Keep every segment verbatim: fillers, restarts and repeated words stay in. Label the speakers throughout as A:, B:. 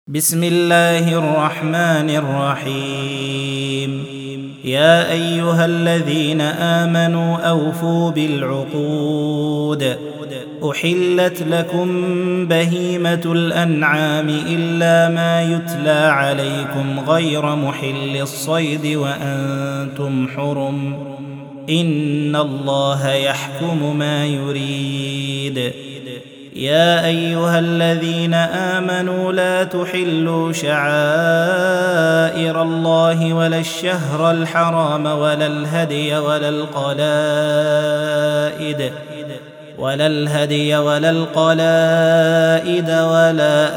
A: بسم الله الرحمن الرحيم. يا أيها الذين آمنوا أوفوا بالعقود. أحلت لكم بهيمة الأنعام إلا ما يتلى عليكم غير محل الصيد وأنتم حرم، إن الله يحكم ما يريد. يا أيها الذين آمنوا لا تحلوا شعائر الله ولا الشهر الحرام ولا الهدي ولا القلائد ولا الهدي ولا القلائد ولا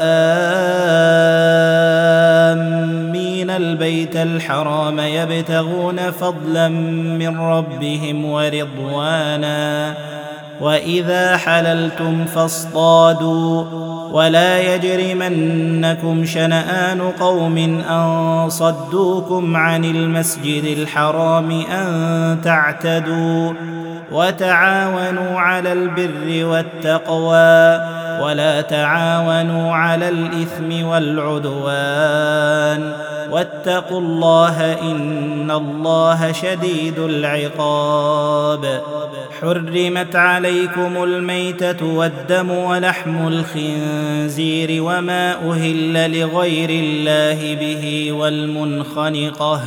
A: آمين البيت الحرام يبتغون فضلا من ربهم ورضوانا، وإذا حللتم فاصطادوا، ولا يجرمنكم شنآن قوم أن صدوكم عن المسجد الحرام أن تعتدوا، وتعاونوا على البر والتقوى ولا تعاونوا على الإثم والعدوان، واتقوا الله إن الله شديد العقاب. حرمت عليكم الميتة والدم ولحم الخنزير وما أهل لغير الله به والمنخنقة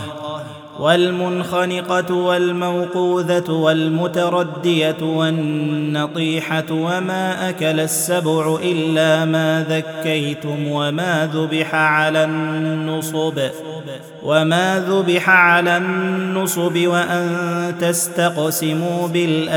A: والمنخنقة والموقوذة والمتردية والنطيحة وما أكل السبع إلا ما ذكيتم وما ذبح على النصب وما ذبح على النصب وأن تستقسموا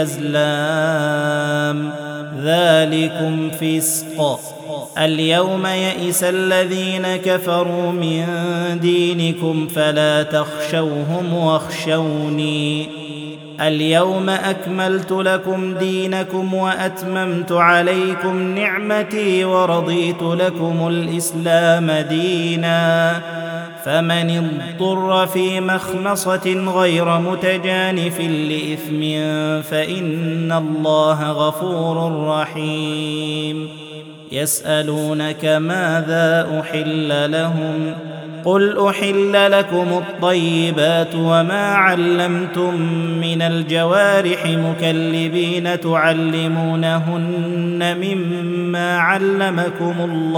A: بالأزلام، ذلكم فسق. اليوم يئس الذين كفروا من دينكم فلا تخشوهم واخشوني. اليوم أكملت لكم دينكم وأتممت عليكم نعمتي ورضيت لكم الإسلام دينا، فمن اضطر في مخمصة غير متجانف لإثم فإن الله غفور رحيم. يسألونك ماذا أحل لهم؟ قل أحل لكم الطيبات وما علمتم من الجوارح مكلبين تعلمونهن مما علمكم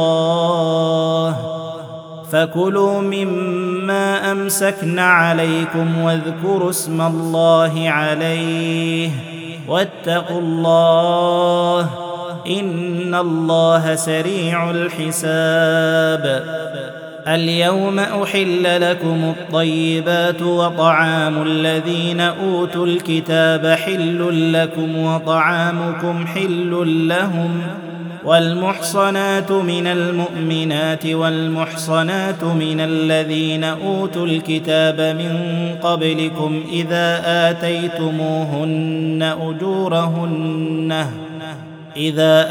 A: الله، فكلوا مما أمسكن عليكم واذكروا اسم الله عليه، واتقوا الله إن الله سريع الحساب. اليوم أحل لكم الطيبات وطعام الذين أوتوا الكتاب حل لكم وطعامكم حل لهم، والمحصنات من المؤمنات والمحصنات من الذين أوتوا الكتاب من قبلكم إذا آتيتموهن أجورهن إذا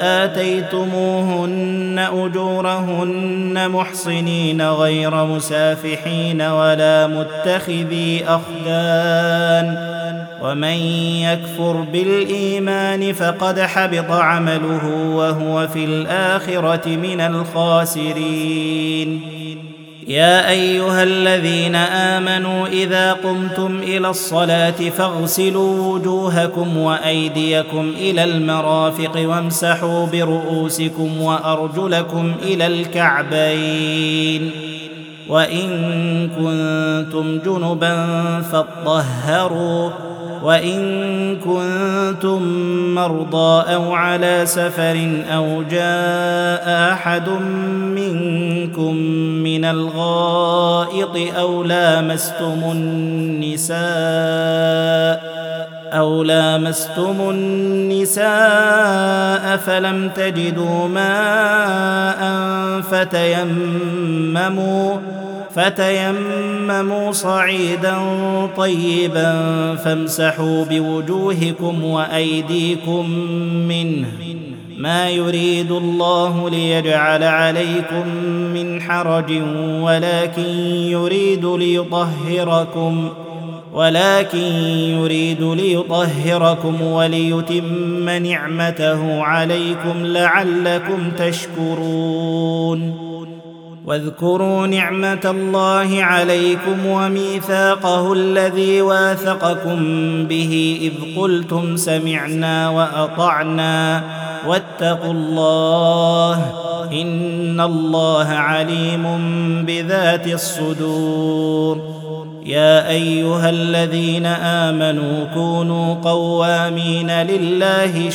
A: آتيتموهن أجورهن محصنين غير مسافحين ولا متخذي أخدان، ومن يكفر بالإيمان فقد حبط عمله وهو في الآخرة من الخاسرين. يا أيها الذين آمنوا إذا قمتم إلى الصلاة فاغسلوا وجوهكم وأيديكم إلى المرافق وامسحوا برؤوسكم وأرجلكم إلى الكعبين، وإن كنتم جنبا فاطهروا، وإن كنتم مرضى أو على سفر أو جاء أحد منكم من الغائط أو لامستم النساء أو لامستم النساء فلم تجدوا ماء فتيمموا فتيمموا صعيدا طيبا فامسحوا بوجوهكم وأيديكم منه، ما يريد الله ليجعل عليكم من حرج ولكن يريد ليطهركم ولكن يريد ليطهركم وليتم نعمته عليكم لعلكم تشكرون. واذكروا نعمة الله عليكم وميثاقه الذي واثقكم به إذ قلتم سمعنا وأطعنا واتقوا الله إن الله عليم بذات الصدور. يا أيها الذين آمنوا كونوا قوامين لله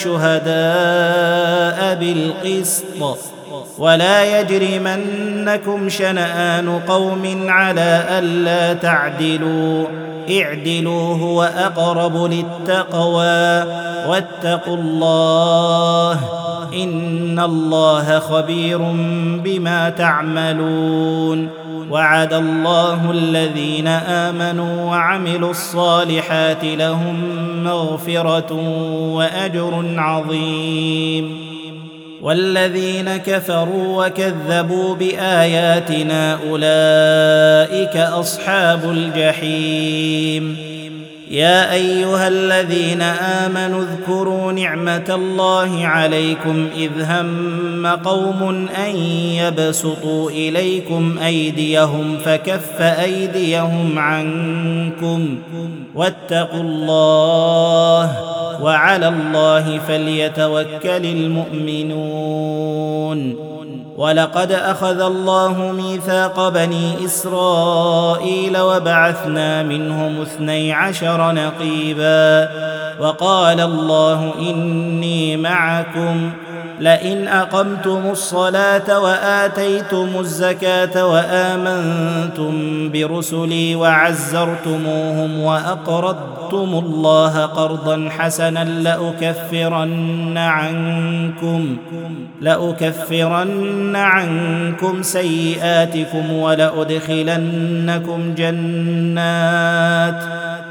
A: شهداء بالقسط ولا يجرمنكم شنآن قوم على ألا تعدلوا اعدلوا هو أقرب للتقوى واتقوا الله إن الله خبير بما تعملون. وعد الله الذين آمنوا وعملوا الصالحات لهم مغفرة وأجر عظيم. والذين كفروا وكذبوا بآياتنا أولئك أصحاب الجحيم. يا أيها الذين آمنوا اذكروا نعمة الله عليكم إذ هم قوم أن يبسطوا إليكم أيديهم فكف أيديهم عنكم واتقوا الله وعلى الله فليتوكل المؤمنون. ولقد أخذ الله ميثاق بني إسرائيل وبعثنا منهم اثني عشر نقيبا وقال الله إني معكم لئن أقمتم الصلاة وآتيتم الزكاة وآمنتم برسلي وعزرتموهم وأقرضتم الله قرضا حسنا لأكفرن عنكم لأكفرن عنكم سيئاتكم ولأدخلنكم جنات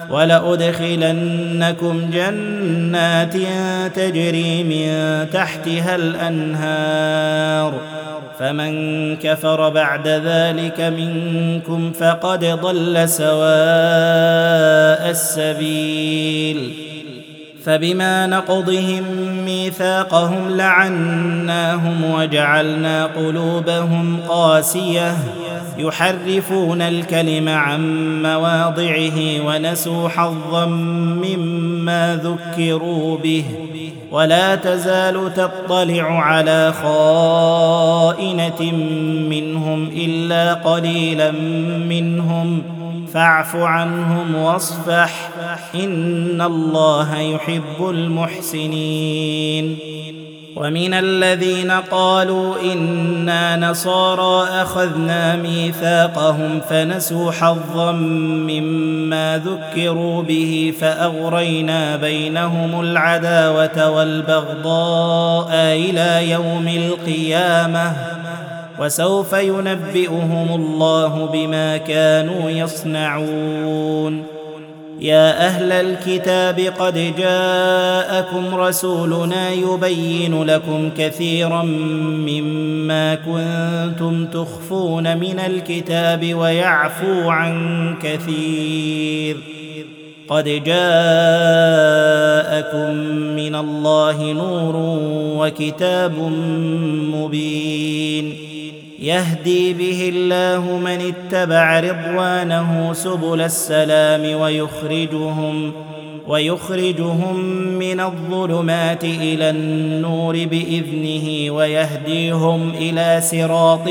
A: ولأدخلنكم جنات تجري من تحتها الأنهار فمن كفر بعد ذلك منكم فقد ضل سواء السبيل. فبما نقضهم ميثاقهم لعناهم وجعلنا قلوبهم قاسية يحرفون الكلم عن مواضعه ونسوا حظا مما ذكروا به ولا تزال تطلع على خائنة منهم إلا قليلا منهم فاعف عنهم واصفح إن الله يحب المحسنين. ومن الذين قالوا إنا نصارى أخذنا ميثاقهم فنسوا حظا مما ذكروا به فأغرينا بينهم العداوة والبغضاء إلى يوم القيامة وسوف ينبئهم الله بما كانوا يصنعون. يا أهل الكتاب قد جاءكم رسولنا يبين لكم كثيرا مما كنتم تخفون من الكتاب ويعفو عن كثير قد جاءكم من الله نور وكتاب مبين يهدي به الله من اتبع رضوانه سبل السلام ويخرجهم ويخرجهم من الظلمات إلى النور بإذنه ويهديهم إلى صراط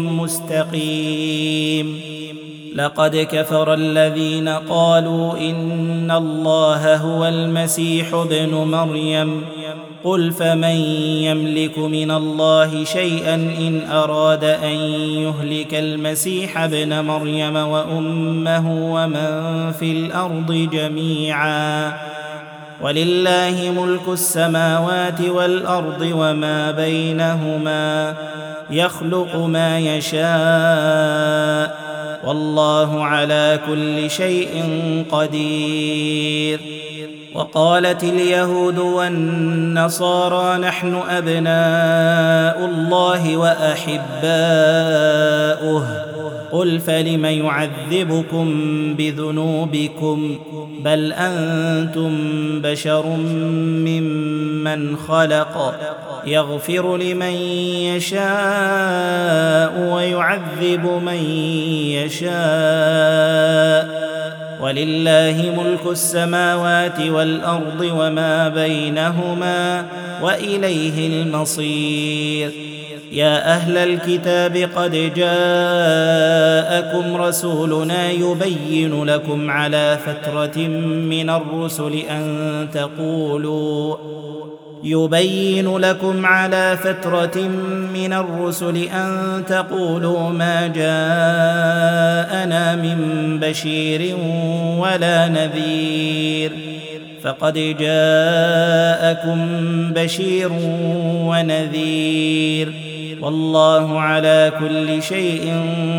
A: مستقيم. لقد كفر الذين قالوا إن الله هو المسيح ابن مريم قل فمن يملك من الله شيئا إن أراد أن يهلك المسيح ابن مريم وأمه ومن في الأرض جميعا ولله ملك السماوات والأرض وما بينهما يخلق ما يشاء والله على كل شيء قدير. وقالت اليهود والنصارى نحن أبناء الله وأحباؤه قل فلم يعذبكم بذنوبكم بل أنتم بشر ممن خلق يغفر لمن يشاء ويعذب من يشاء ولله ملك السماوات والأرض وما بينهما وإليه المصير. يا أهل الكتاب قد جاءكم رسولنا يبين لكم على فترة من الرسل أن تقولوا يبين لكم على فترة من الرسل أن تقولوا ما جاءنا من بشير ولا نذير فقد جاءكم بشير ونذير والله على كل شيء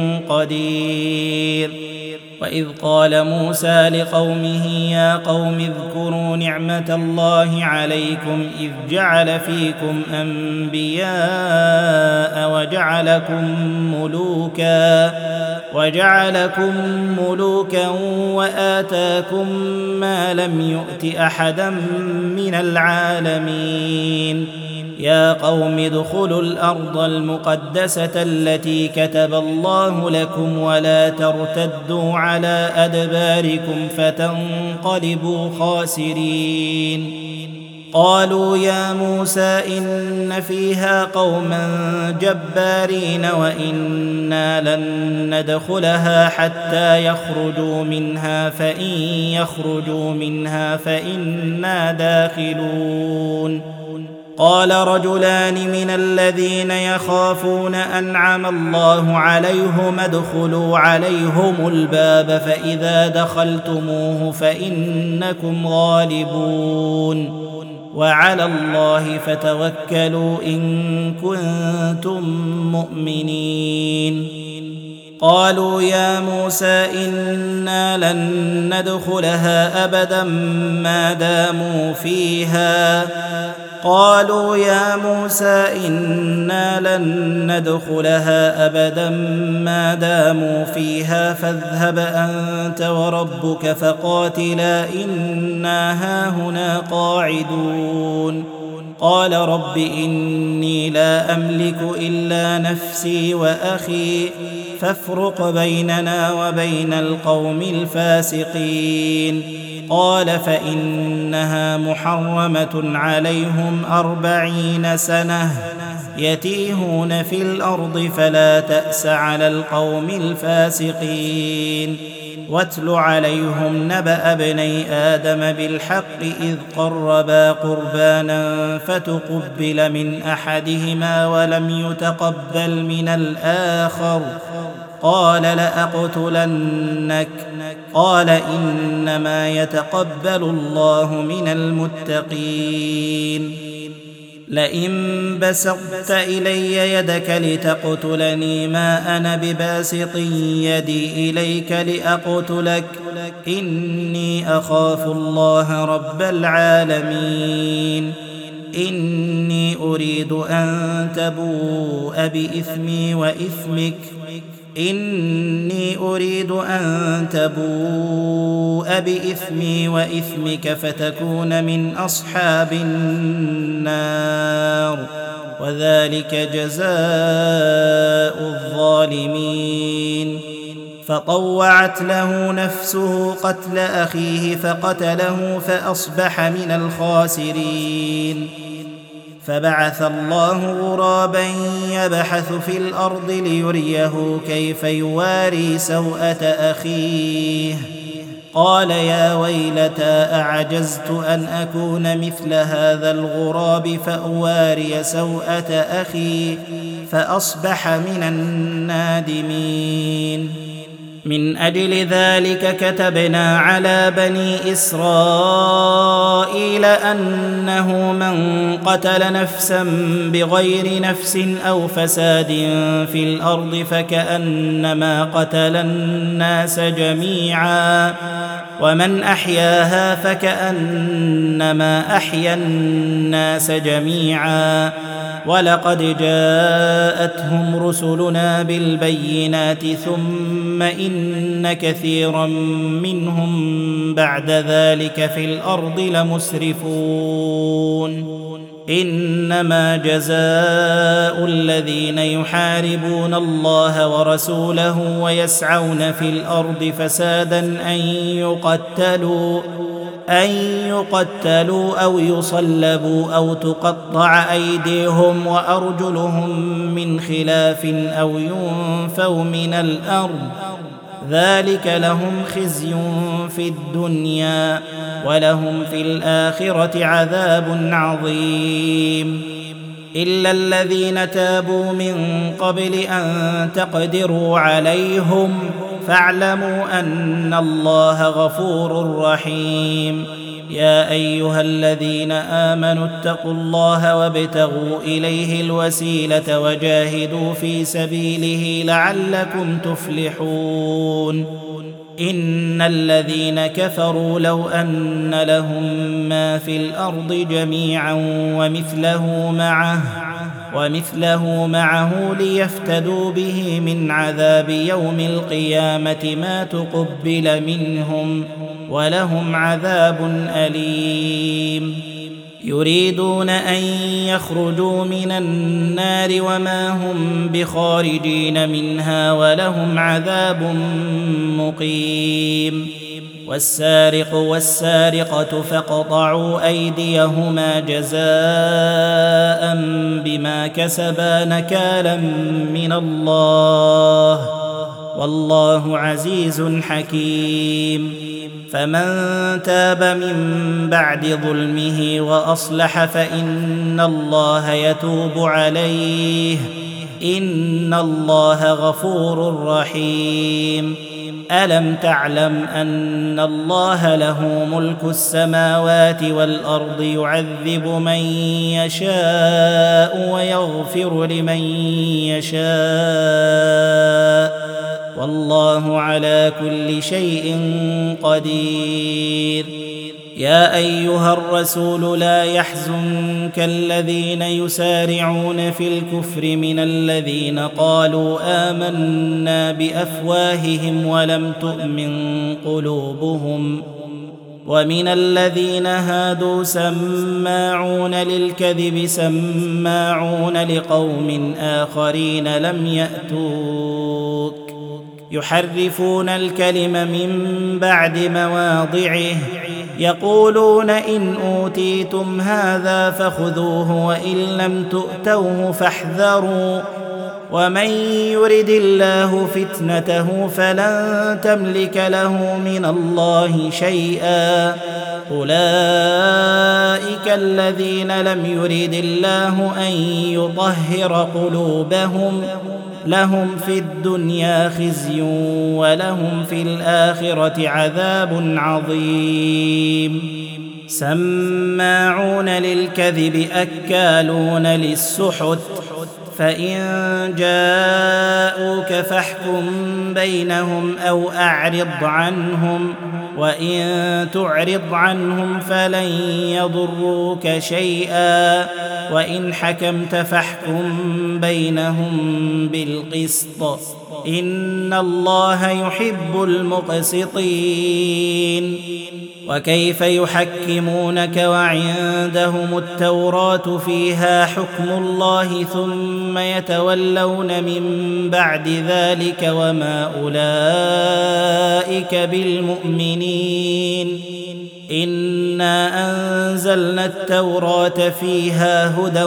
A: قدير. وإذ قال موسى لقومه يا قوم اذكروا نعمة الله عليكم إذ جعل فيكم أنبياء وجعلكم ملوكا وجعلكم ملوكا وآتاكم ما لم يؤت أحدا من العالمين. يا قوم ادخلوا الأرض المقدسة التي كتب الله لكم ولا ترتدوا على أدباركم فتنقلبوا خاسرين. قالوا يا موسى إن فيها قوما جبارين وإنا لن ندخلها حتى يخرجوا منها فإن يخرجوا منها فإنا داخلون. قال رجلان من الذين يخافون أنعم الله عليهم ادخلوا عليهم الباب فإذا دخلتموه فإنكم غالبون وعلى الله فتوكلوا إن كنتم مؤمنين. قالوا يا موسى إنا لن ندخلها أبدا ما داموا فيها قالوا يا موسى إنا لن ندخلها أبدا ما داموا فيها فاذهب أنت وربك فقاتلا إنا هاهنا قاعدون. قال رب إني لا أملك إلا نفسي وأخي فافرق بيننا وبين القوم الفاسقين. قال فإنها محرمة عليهم أربعين سنة يتيهون في الأرض فلا تأس على القوم الفاسقين. واتل عليهم نبأ ابني آدم بالحق إذ قربا قربانا فتقبل من أحدهما ولم يتقبل من الآخر قال لأقتلنك قال إنما يتقبل الله من المتقين. لئن بسطت إلي يدك لتقتلني ما أنا بباسط يدي إليك لأقتلك إني أخاف الله رب العالمين. إني أريد أن تبوء بإثمي وإثمك إني أريد أن تبوء بإثمي وإثمك فتكون من أصحاب النار وذلك جزاء الظالمين. فطوعت له نفسه قتل أخيه فقتله فأصبح من الخاسرين. فبعث الله غرابا يبحث في الأرض ليريه كيف يواري سوءة أخيه قال يا ويلتى أعجزت أن أكون مثل هذا الغراب فأواري سوءة أخي فأصبح من النادمين. من أجل ذلك كتبنا على بني إسرائيل أنه من قتل نفسا بغير نفس أو فساد في الأرض فكأنما قتل الناس جميعا ومن أحياها فكأنما أحيا الناس جميعا ولقد جاءتهم رسلنا بالبينات ثم إن كثيرا منهم بعد ذلك في الأرض لمسرفون إنما جزاء الذين يحاربون الله ورسوله ويسعون في الأرض فسادا أن يقتلوا أن يقتلوا أو يصلبوا أو تقطع أيديهم وأرجلهم من خلاف أو ينفوا من الأرض ذلك لهم خزي في الدنيا ولهم في الآخرة عذاب عظيم إلا الذين تابوا من قبل أن تقدروا عليهم فاعلموا أن الله غفور رحيم يا أيها الذين آمنوا اتقوا الله وابتغوا إليه الوسيلة وجاهدوا في سبيله لعلكم تفلحون إن الذين كفروا لو أن لهم ما في الأرض جميعا ومثله معه ومثله معه ليفتدوا به من عذاب يوم القيامة ما تقبل منهم ولهم عذاب أليم يريدون أن يخرجوا من النار وما هم بخارجين منها ولهم عذاب مقيم والسارق والسارقة فاقطعوا أيديهما جزاء بما كسبا نكالا من الله والله عزيز حكيم فمن تاب من بعد ظلمه وأصلح فإن الله يتوب عليه إن الله غفور رحيم ألم تعلم أن الله له ملك السماوات والأرض يعذب من يشاء ويغفر لمن يشاء والله على كل شيء قدير يا أيها الرسول لا يحزنك الذين يسارعون في الكفر من الذين قالوا آمنا بأفواههم ولم تؤمن قلوبهم ومن الذين هادوا سماعون للكذب سماعون لقوم آخرين لم يأتوك يحرفون الكلم من بعد مواضعه يقولون إن أوتيتم هذا فخذوه وإن لم تؤتوه فاحذروا ومن يرد الله فتنته فلن تملك له من الله شيئا أولئك الذين لم يرد الله أن يطهر قلوبهم لهم في الدنيا خزي ولهم في الآخرة عذاب عظيم سماعون للكذب أكالون للسحت فإن جاءوك فاحكم بينهم أو أعرض عنهم وإن تعرض عنهم فلن يضروك شيئا وإن حكمت فاحكم بينهم بالقسط إن الله يحب المقسطين وكيف يحكمونك وعندهم التوراة فيها حكم الله ثم يتولون من بعد ذلك وما أولئك بالمؤمنين إنا أنزلنا التوراة فيها هدى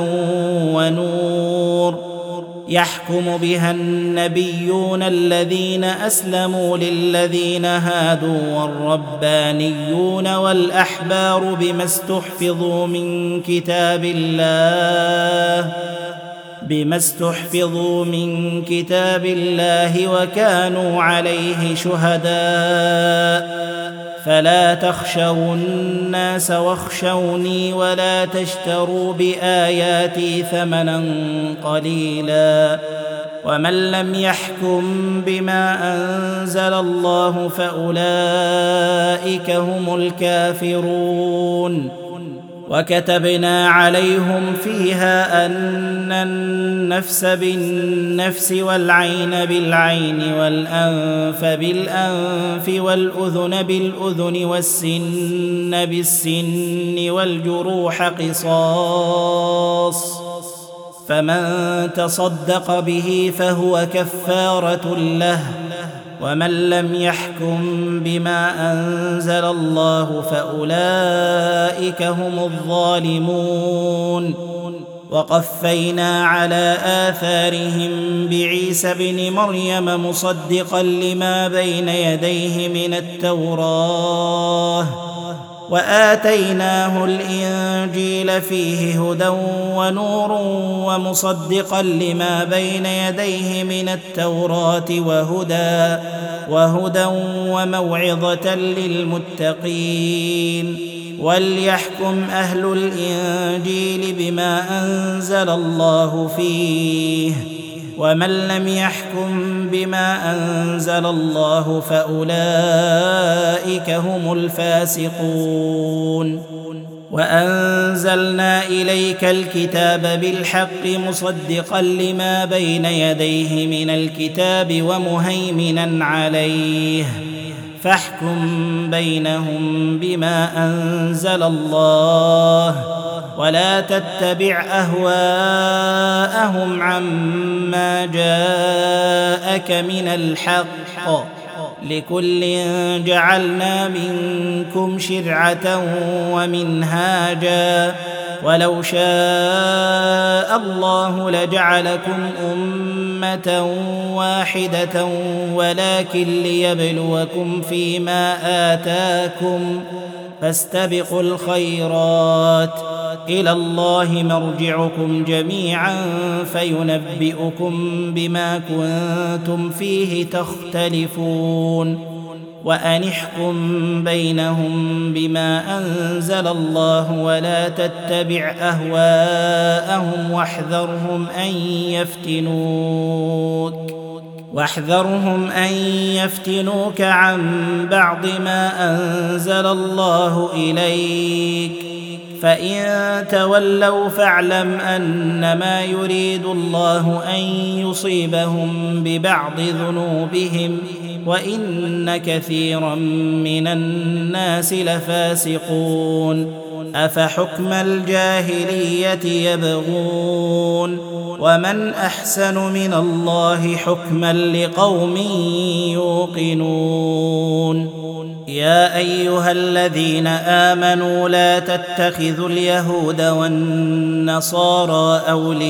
A: ونور يحكم بها النبيون الذين أسلموا للذين هادوا والربانيون والأحبار بما استحفظوا من كتاب الله بما استحفظوا من كتاب الله وكانوا عليه شهداء فلا تخشوا الناس واخشوني ولا تشتروا بآياتي ثمنا قليلا ومن لم يحكم بما أنزل الله فأولئك هم الكافرون وكتبنا عليهم فيها أن النفس بالنفس والعين بالعين والأنف بالأنف والأذن بالأذن والسن بالسن والجروح قصاص، فمن تصدق به فهو كفارة له، ومن لم يحكم بما أنزل الله فأولئك هم الظالمون. وقفينا على آثارهم بعيسى ابن مريم مصدقا لما بين يديه من التوراة، وآتيناه الإنجيل فيه هدى ونور ومصدقا لما بين يديه من التوراة وهدى وهدى وموعظة للمتقين. وليحكم أهل الإنجيل بما أنزل الله فيه، ومن لم يحكم بما أنزل الله فأولئك هم الفاسقون. وأنزلنا إليك الكتاب بالحق مصدقا لما بين يديه من الكتاب ومهيمنا عليه، فاحكم بينهم بما أنزل الله، ولا تتبع أهواءهم عما جاءك من الحق، لكل جعلنا منكم شرعة ومنهاجا، ولو شاء الله لجعلكم أمة واحدة ولكن ليبلوكم فيما آتاكم، فاستبقوا الخيرات، إلى الله مرجعكم جميعا فينبئكم بما كنتم فيه تختلفون. وأن احكم بينهم بما أنزل الله ولا تتبع أهواءهم واحذرهم أن يفتنوك واحذرهم أن يفتنوك عن بعض ما أنزل الله إليك، فإن تولوا فاعلم أنما يريد الله أن يصيبهم ببعض ذنوبهم، وإن كثيرا من الناس لفاسقون. أفحكم الجاهلية يبغون، ومن أحسن من الله حكما لقوم يوقنون. يا أيها الذين آمنوا لا تتخذوا اليهود والنصارى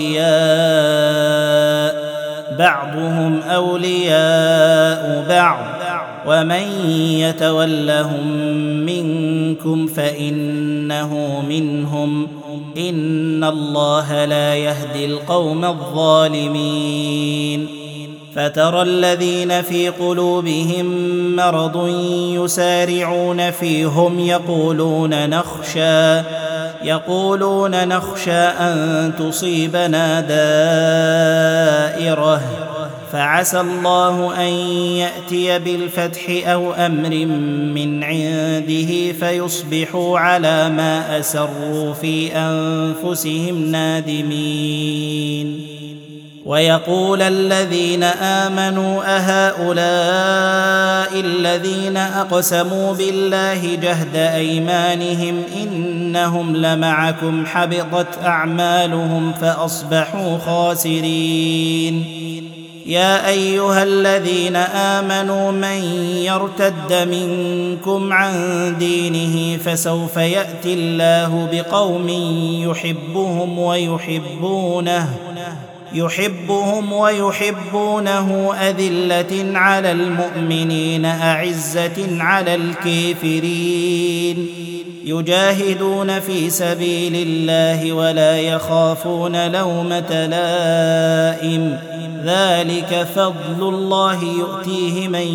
A: أولياء، بعضهم أولياء بعض، ومن يتولهم منكم فإنه منهم، إن الله لا يهدي القوم الظالمين. فترى الذين في قلوبهم مرض يسارعون فيهم يقولون نخشى يقولون نخشى أن تصيبنا دائرة، فعسى الله أن يأتي بالفتح أو أمر من عنده فيصبحوا على ما أسروا في أنفسهم نادمين. ويقول الذين آمنوا أهؤلاء الذين أقسموا بالله جهد أيمانهم إنهم لمعكم حبطت أعمالهم فأصبحوا خاسرين. يا أيها الذين آمنوا من يرتد منكم عن دينه فسوف يأتي الله بقوم يحبهم ويحبونه يحبهم ويحبونه أذلة على المؤمنين أعزة على الكافرين، يجاهدون في سبيل الله ولا يخافون لومة لائم، ذلك فضل الله يؤتيه من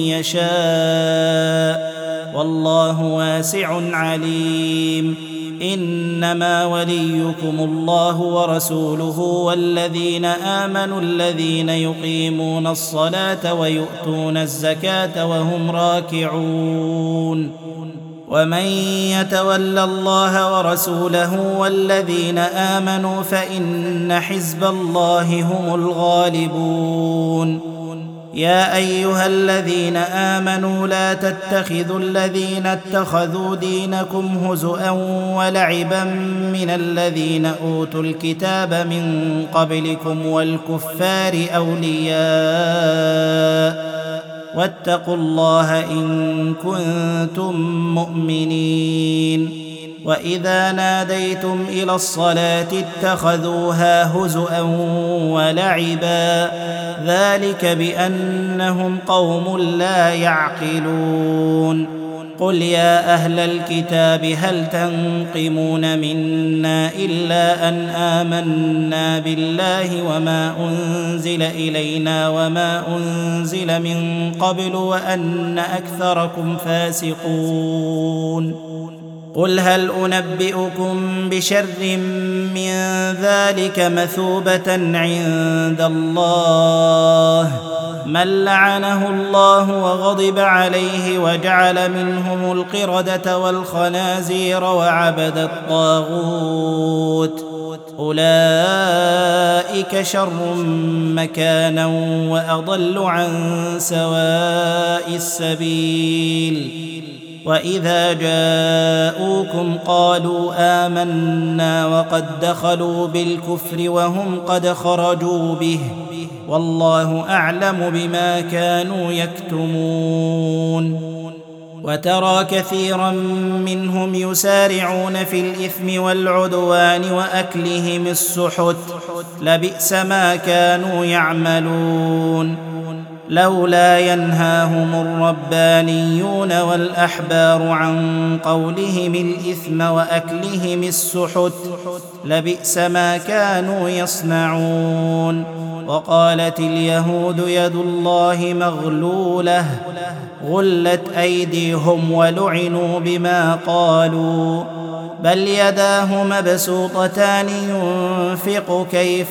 A: يشاء، والله واسع عليم. إنما وليكم الله ورسوله والذين آمنوا الذين يقيمون الصلاة ويؤتون الزكاة وهم راكعون ومن يتول الله ورسوله والذين آمنوا فإن حزب الله هم الغالبون. يا أيها الذين آمنوا لا تتخذوا الذين اتخذوا دينكم هزؤا ولعبا من الذين أوتوا الكتاب من قبلكم والكفار أولياء واتقوا الله إن كنتم مؤمنين. وإذا ناديتم إلى الصلاة اتخذوها هزؤا ولعبا ذلك بأنهم قوم لا يعقلون. قل يا أهل الكتاب هل تنقمون منا إلا أن آمنا بالله وما أنزل إلينا وما أنزل من قبل وأن أكثركم فاسقون. قل هل أنبئكم بشر من ذلك مثوبة عند الله من لعنه الله وغضب عليه وجعل منهم القردة والخنازير وعبد الطاغوت أولئك شر مكانا وأضل عن سواء السبيل. وإذا جاءوكم قالوا آمنا وقد دخلوا بالكفر وهم قد خرجوا به والله أعلم بما كانوا يكتمون. وترى كثيرا منهم يسارعون في الإثم والعدوان وأكلهم السحت لبئس ما كانوا يعملون. لولا ينهاهم الربانيون والأحبار عن قولهم الإثم وأكلهم السحت لبئس ما كانوا يصنعون. وقالت اليهود يد الله مغلولة غلت أيديهم ولعنوا بما قالوا بل يداه مبسوطتان ينفق كيف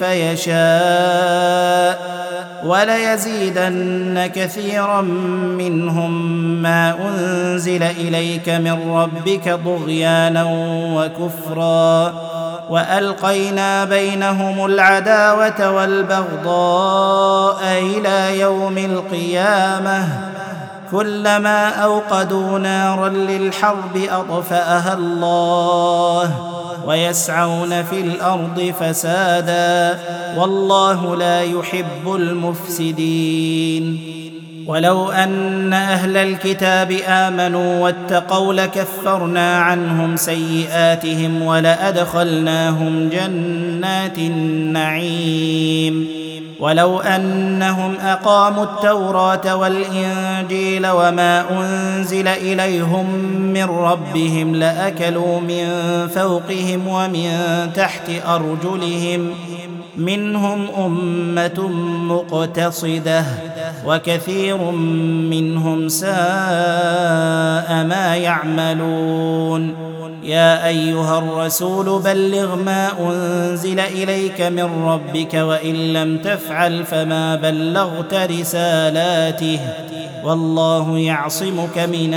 A: يشاء وليزيدن كثيرا منهم ما أنزل إليك من ربك طغيانا وكفرا وألقينا بينهم العداوة والبغضاء إلى يوم القيامة كلما أوقدوا نارا للحرب أطفأها الله ويسعون في الأرض فسادا والله لا يحب المفسدين. ولو أن أهل الكتاب آمنوا واتقوا لكفرنا عنهم سيئاتهم ولأدخلناهم جنات النعيم. ولو أنهم أقاموا التوراة والإنجيل وما أنزل إليهم من ربهم لأكلوا من فوقهم ومن تحت أرجلهم منهم أمة مقتصدة وكثير منهم ساء ما يعملون. يا أيها الرسول بلغ ما أنزل إليك من ربك وإن لم تفعل فما بلغت رسالاته والله يعصمك من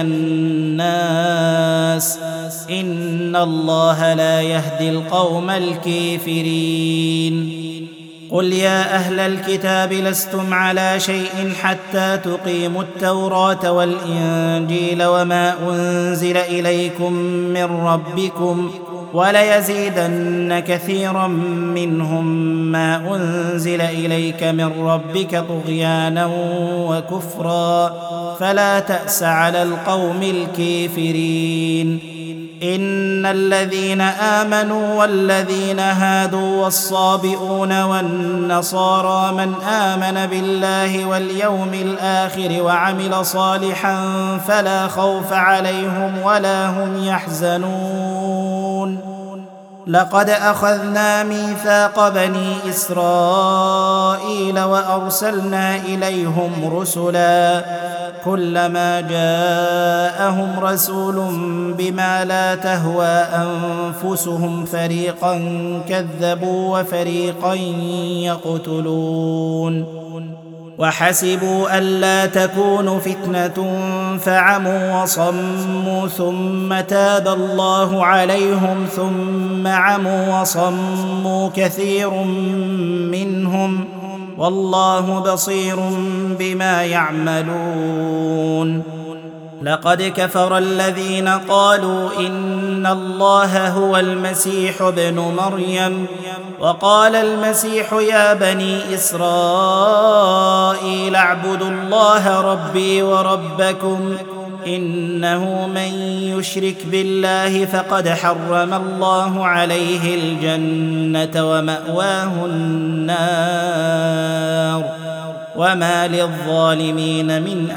A: الناس إن الله لا يهدي القوم الكافرين. قل يا أهل الكتاب لستم على شيء حتى تقيموا التوراة والإنجيل وما أنزل إليكم من ربكم وليزيدن كثيرا منهم ما أنزل إليك من ربك طغيانا وكفرا فلا تأس على القوم الكافرين. إن الذين آمنوا والذين هادوا والصابئون والنصارى من آمن بالله واليوم الآخر وعمل صالحا فلا خوف عليهم ولا هم يحزنون. لقد أخذنا ميثاق بني إسرائيل وأرسلنا إليهم رسلا كلما جاءهم رسول بما لا تهوى أنفسهم فريقا كذبوا وفريقا يقتلون. وحسبوا ألا تكون فتنة فعموا وصموا ثم تاب الله عليهم ثم عموا وصموا كثير منهم والله بصير بما يعملون. لقد كفر الذين قالوا إن الله هو المسيح ابن مريم وقال المسيح يا بني إسرائيل اعبدوا الله ربي وربكم إنه من يشرك بالله فقد حرم الله عليه الجنة ومأواه النار وما للظالمين من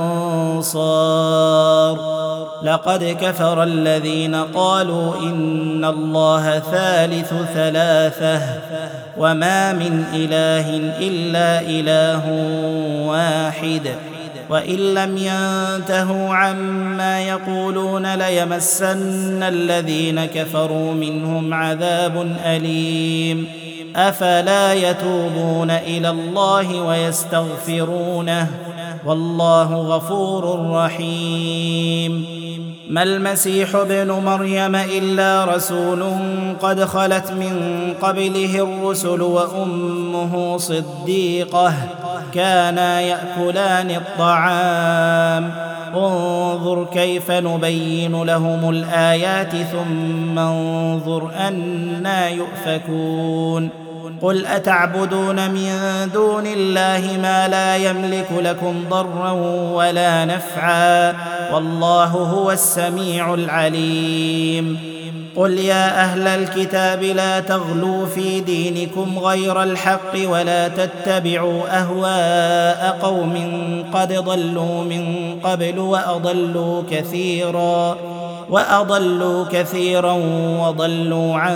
A: أنصار. لقد كفر الذين قالوا إن الله ثالث ثلاثة وما من إله إلا إله واحد وإن لم ينتهوا عما يقولون ليمسن الذين كفروا منهم عذاب أليم. أفلا يتوبون إلى الله ويستغفرونه والله غفور رحيم. ما المسيح ابن مريم إلا رسول قد خلت من قبله الرسل وأمه صديقة كانا يأكلان الطعام انظر كيف نبين لهم الآيات ثم انظر أنى يؤفكون. قل أتعبدون من دون الله ما لا يملك لكم ضرا ولا نفعا والله هو السميع العليم. قل يا أهل الكتاب لا تغلوا في دينكم غير الحق ولا تتبعوا أهواء قوم قد ضلوا من قبل وأضلوا كثيرا وأضلوا كثيرا وضلوا عن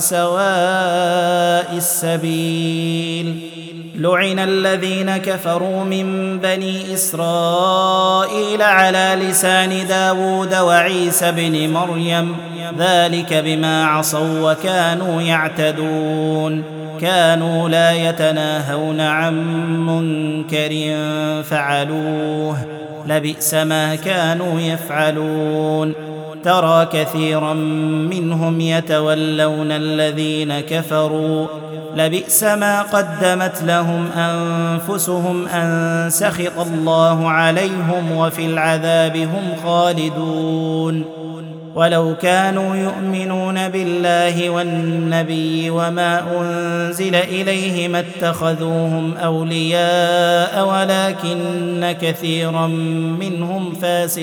A: سواء السبيل. لعن الذين كفروا من بني إسرائيل على لسان داود وعيسى بن مريم ذلك بما عصوا وكانوا يعتدون كانوا لا يتناهون عن منكر فعلوه لبئس ما كانوا يفعلون. ترى كثيرا منهم يتولون الذين كفروا لبئس ما قدمت لهم أنفسهم أن سخط الله عليهم وفي العذاب هم خالدون. ولو كانوا يؤمنون بالله والنبي وما أنزل إليه ما اتخذوهم أولياء ولكن كثيرا منهم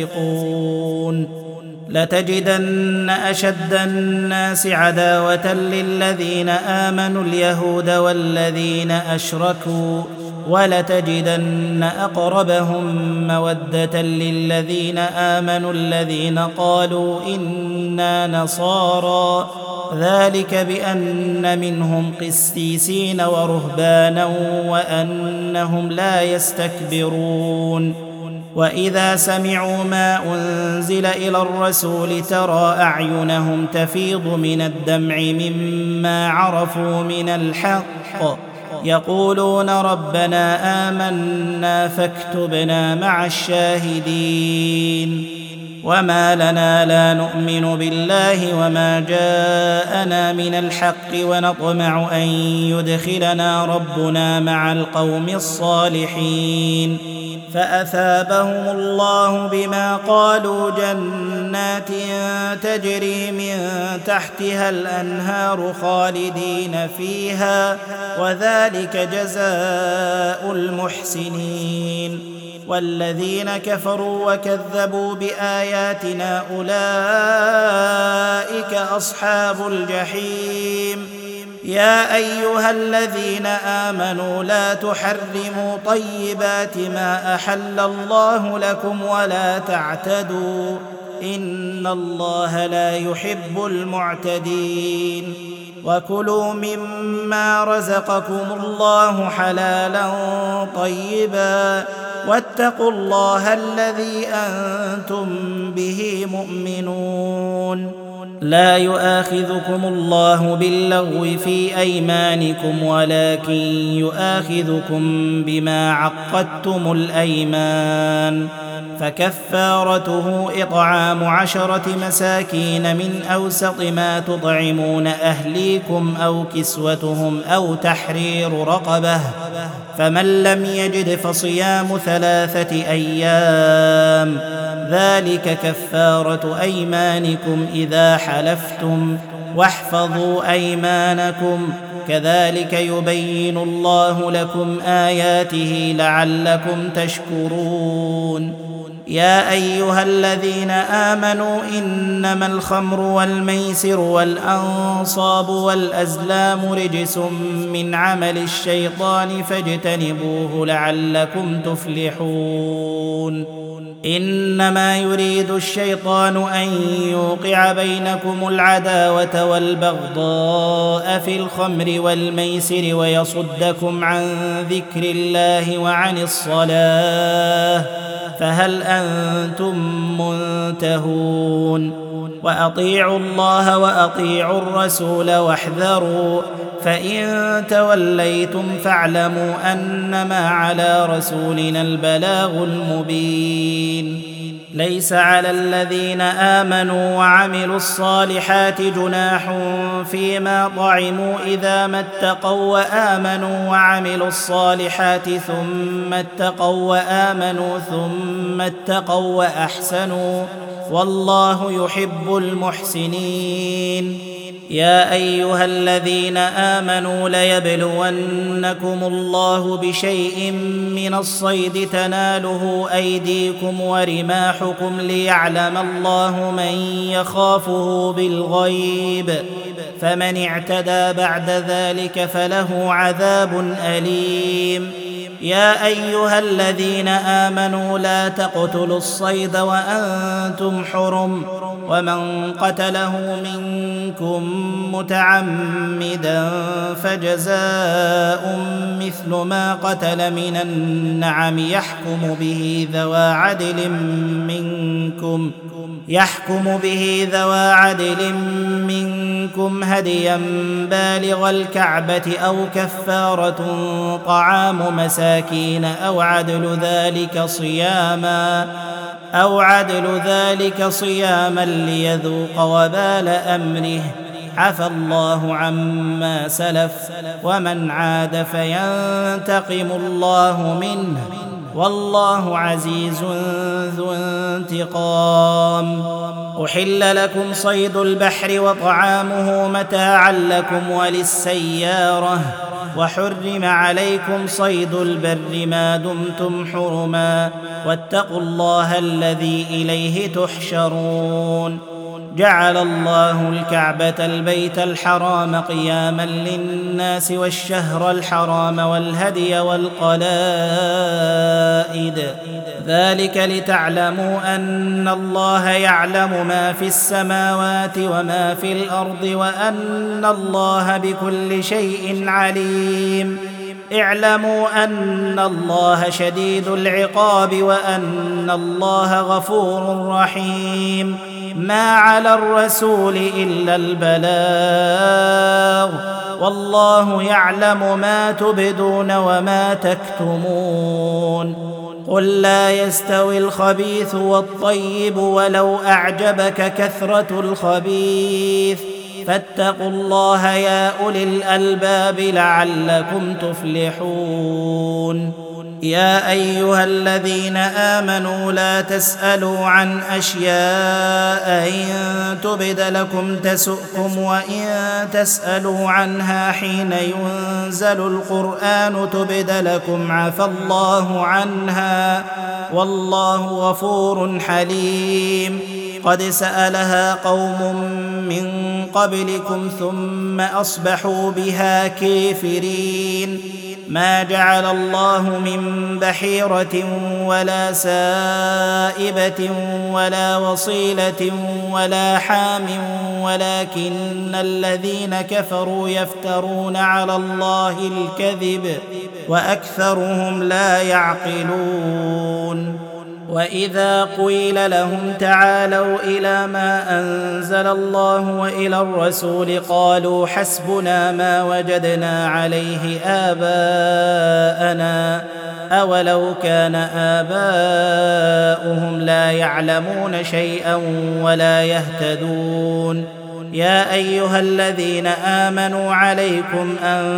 A: فاسقون. لتجدن أشد الناس عداوة للذين آمنوا اليهود والذين أشركوا ولتجدن أقربهم مودة للذين آمنوا الذين قالوا إنا نصارى ذلك بأن منهم قسيسين ورهبانا وأنهم لا يستكبرون. وإذا سمعوا ما أنزل إلى الرسول ترى أعينهم تفيض من الدمع مما عرفوا من الحق يقولون ربنا آمنا فاكتبنا مع الشاهدين. وما لنا لا نؤمن بالله وما جاءنا من الحق ونطمع أن يدخلنا ربنا مع القوم الصالحين فأثابهم الله بما قالوا جنات تجري من تحتها الأنهار خالدين فيها وذلك جزاء المحسنين. والذين كفروا وكذبوا بآياتنا أولئك أصحاب الجحيم. يا أيها الذين آمنوا لا تحرموا طيبات ما أحل الله لكم ولا تعتدوا إن الله لا يحب المعتدين. وكلوا مما رزقكم الله حلالا طيبا واتقوا الله الذي أنتم به مؤمنون. لا يؤاخذكم الله باللغو في أيمانكم ولكن يؤاخذكم بما عقدتم الأيمان، فكفارته إطعام عشرة مساكين من أوسط ما تطعمون أهليكم أو كسوتهم أو تحرير رقبة، فمن لم يجد فصيام ثلاثة أيام، ذلك كفارة أيمانكم إذا حلفتم، واحفظوا أيمانكم، كذلك يبين الله لكم آياته لعلكم تشكرون. يا أيها الذين آمنوا إنما الخمر والميسر والأنصاب والأزلام رجس من عمل الشيطان فاجتنبوه لعلكم تفلحون. إنما يريد الشيطان أن يوقع بينكم العداوة والبغضاء في الخمر والميسر ويصدكم عن ذكر الله وعن الصلاة، فهل أنتم منتهون؟ وأطيعوا الله وأطيعوا الرسول واحذروا، فإن توليتم فاعلموا أنما على رسولنا البلاغ المبين. ليس على الذين آمنوا وعملوا الصالحات جناح فيما طعموا إذا ما اتقوا وآمنوا وعملوا الصالحات ثم اتقوا وآمنوا ثم اتقوا وأحسنوا، والله يحب المحسنين. يا أيها الذين آمنوا ليبلونكم الله بشيء من الصيد تناله أيديكم ورماحكم ليعلم الله من يخافه بالغيب، فمن اعتدى بعد ذلك فله عذاب أليم. يا أيها الذين آمنوا لا تقتلوا الصيد وأنتم حرم، ومن قتله منكم متعمدا فجزاء مثل ما قتل من النعم يحكم به ذوى عدل منكم يحكم به ذوى عدل منكم هديا بالغ الكعبة أو كفارة طعام مساكين أو عدل ذلك صياما أو عدل ذلك صياما ليذوق وبال أمره، عفى الله عما سلف، ومن عاد فينتقم الله منه، والله عزيز ذو انتقام. أحل لكم صيد البحر وطعامه متاعا لكم وللسيارة، وحرم عليكم صيد البر ما دمتم حرما، واتقوا الله الذي إليه تحشرون. جعل الله الكعبة البيت الحرام قياما للناس والشهر الحرام والهدي والقلائد، ذلك لتعلموا أن الله يعلم ما في السماوات وما في الأرض وأن الله بكل شيء عليم. اعلموا أن الله شديد العقاب وأن الله غفور رحيم. ما على الرسول إلا البلاغ، والله يعلم ما تبدون وما تكتمون. قل لا يستوي الخبيث والطيب ولو أعجبك كثرة الخبيث، فاتقوا الله يا أولي الألباب لعلكم تفلحون. يا أيها الذين آمنوا لا تسألوا عن أشياء إن تبد لكم تسؤكم، وإن تسألوا عنها حين ينزل القرآن تبد لكم عفى الله عنها، والله غفور حليم. قد سألها قوم من قبلكم ثم أصبحوا بها كافرين. ما جعل الله من بحيرة ولا سائبة ولا وصيلة ولا حام، ولكن الذين كفروا يفترون على الله الكذب وأكثرهم لا يعقلون. وإذا قيل لهم تعالوا إلى ما أنزل الله وإلى الرسول قالوا حسبنا ما وجدنا عليه آباءنا أولو كان آباؤهم لا يعلمون شيئا ولا يهتدون يا أيها الذين آمنوا عليكم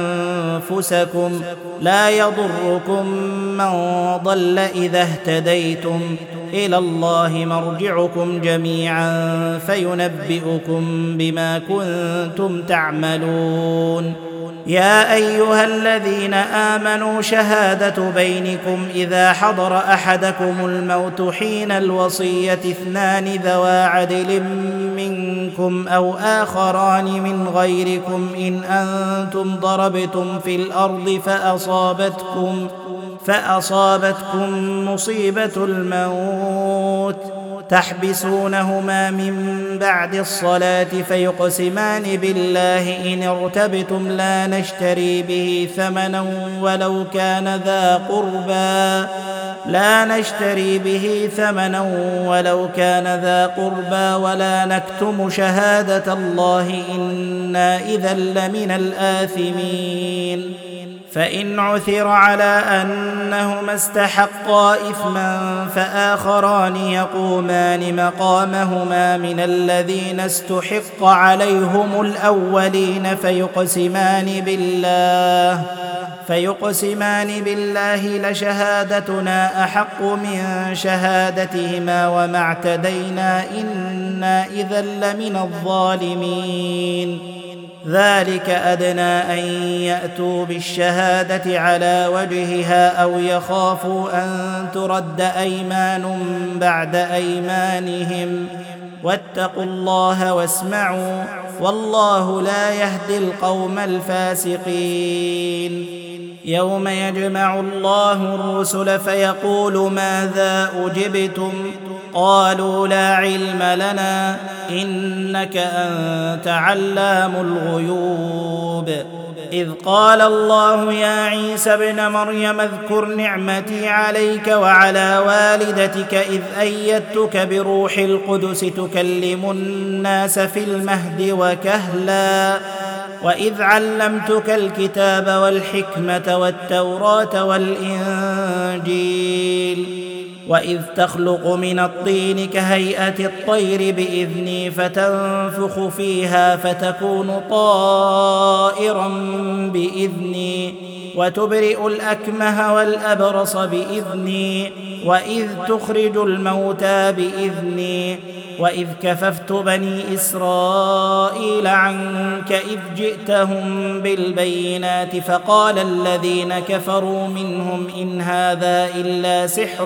A: أنفسكم لا يضركم من ضل إذا اهتديتم إلى الله مرجعكم جميعا فينبئكم بما كنتم تعملون يا أيها الذين آمنوا شهادة بينكم إذا حضر أحدكم الموت حين الوصية اثنان ذوا عدل منكم أو آخران من غيركم إن أنتم ضربتم في الأرض فأصابتكم فأصابتكم مصيبة الموت تحبسونهما من بعد الصلاة فيقسمان بالله إن ارتبتم لا نشتري به ثمنا ولو كان ذا قربى لا نشتري به ثمنا ولو كان ذا قربى ولا نكتم شهادة الله إنا إذا لمن الآثمين فإن عثر على أنهما استحقا إثما فآخران يقومان مقامهما من الذين استحق عليهم الأولين فيقسمان بالله فيقسمان بالله لشهادتنا أحق من شهادتهما وما اعتدينا إنا إذا لمن الظالمين ذلك أدنى أن يأتوا بالشهادة على وجهها أو يخافوا أن ترد أيمان بعد أيمانهم واتقوا الله واسمعوا والله لا يهدي القوم الفاسقين يوم يجمع الله الرسل فيقول ماذا أجبتم قالوا لا علم لنا إنك أنت علام الغيوب إذ قال الله يا عيسى ابن مريم اذكر نعمتي عليك وعلى والدتك إذ أيدتك بروح القدس تكلم الناس في المهد وكهلا وإذ علمتك الكتاب والحكمة والتوراة والإنجيل وإذ تخلق من الطين كهيئة الطير بإذني فتنفخ فيها فتكون طائرا بإذني وتبرئ الأكمه والأبرص بإذني وإذ تخرج الموتى بإذني وإذ كففت بني إسرائيل عنك إذ جئتهم بالبينات فقال الذين كفروا منهم إن هذا إلا سحر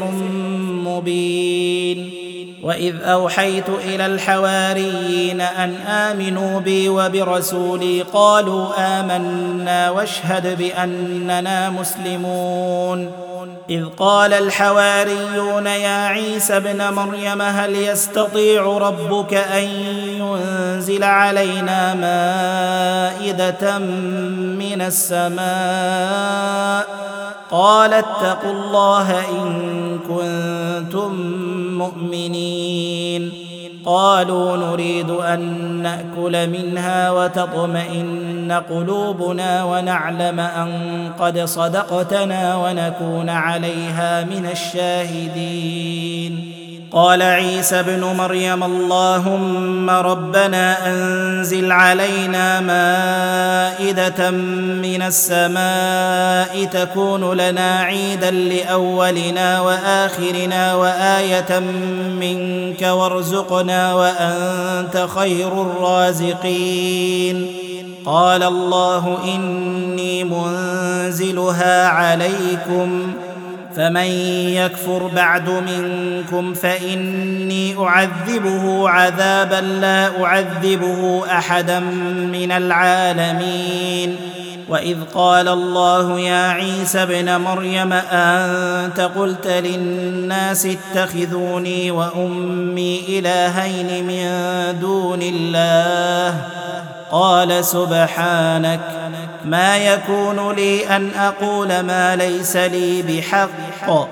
A: مبين وإذ أوحيت إلى الحواريين أن آمنوا بي وبرسولي قالوا آمنا واشهد بأننا مسلمون إذ قال الحواريون يا عيسى ابن مريم هل يستطيع ربك أن ينزل علينا مائدة من السماء قال اتقوا الله إن كنتم مؤمنين قالوا نريد أن نأكل منها وتطمئن قلوبنا ونعلم أن قد صدقتنا ونكون عليها من الشاهدين قال عيسى ابن مريم اللهم ربنا أنزل علينا مائدة من السماء تكون لنا عيدا لأولنا وآخرنا وآية منك وارزقنا وأنت خير الرازقين قال الله إني منزلها عليكم فمن يكفر بعد منكم فإني أعذبه عذابا لا أعذبه أحدا من العالمين وإذ قال الله يا عيسى ابن مريم أنت قلت للناس اتخذوني وأمي إلهين من دون الله قال سبحانك ما يكون لي أن أقول ما ليس لي بحق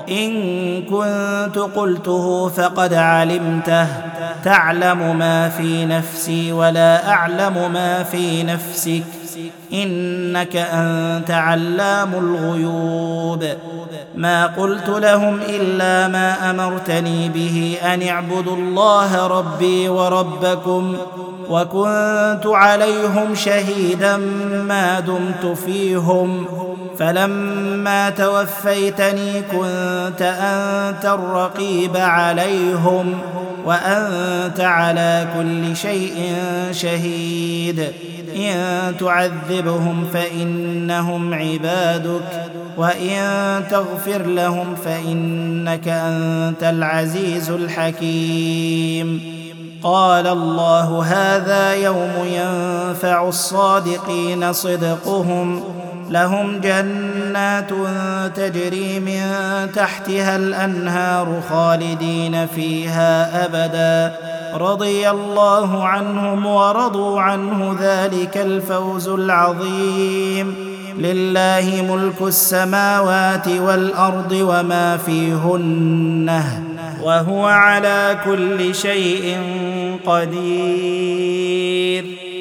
A: إن كنت قلته فقد علمته تعلم ما في نفسي ولا أعلم ما في نفسك إنك أنت علام الغيوب ما قلت لهم إلا ما أمرتني به أن اعبدوا الله ربي وربكم وكنت عليهم شهيدا ما دمت فيهم فلما توفيتني كنت أنت الرقيب عليهم وأنت على كل شيء شهيد إن تعذبهم فإنهم عبادك وإن تغفر لهم فإنك أنت العزيز الحكيم قال الله هذا يوم ينفع الصادقين صدقهم لهم جنات تجري من تحتها الأنهار خالدين فيها أبدا رضي الله عنهم ورضوا عنه ذلك الفوز العظيم لله ملك السماوات والأرض وما فيهن وهو على كل شيء قدير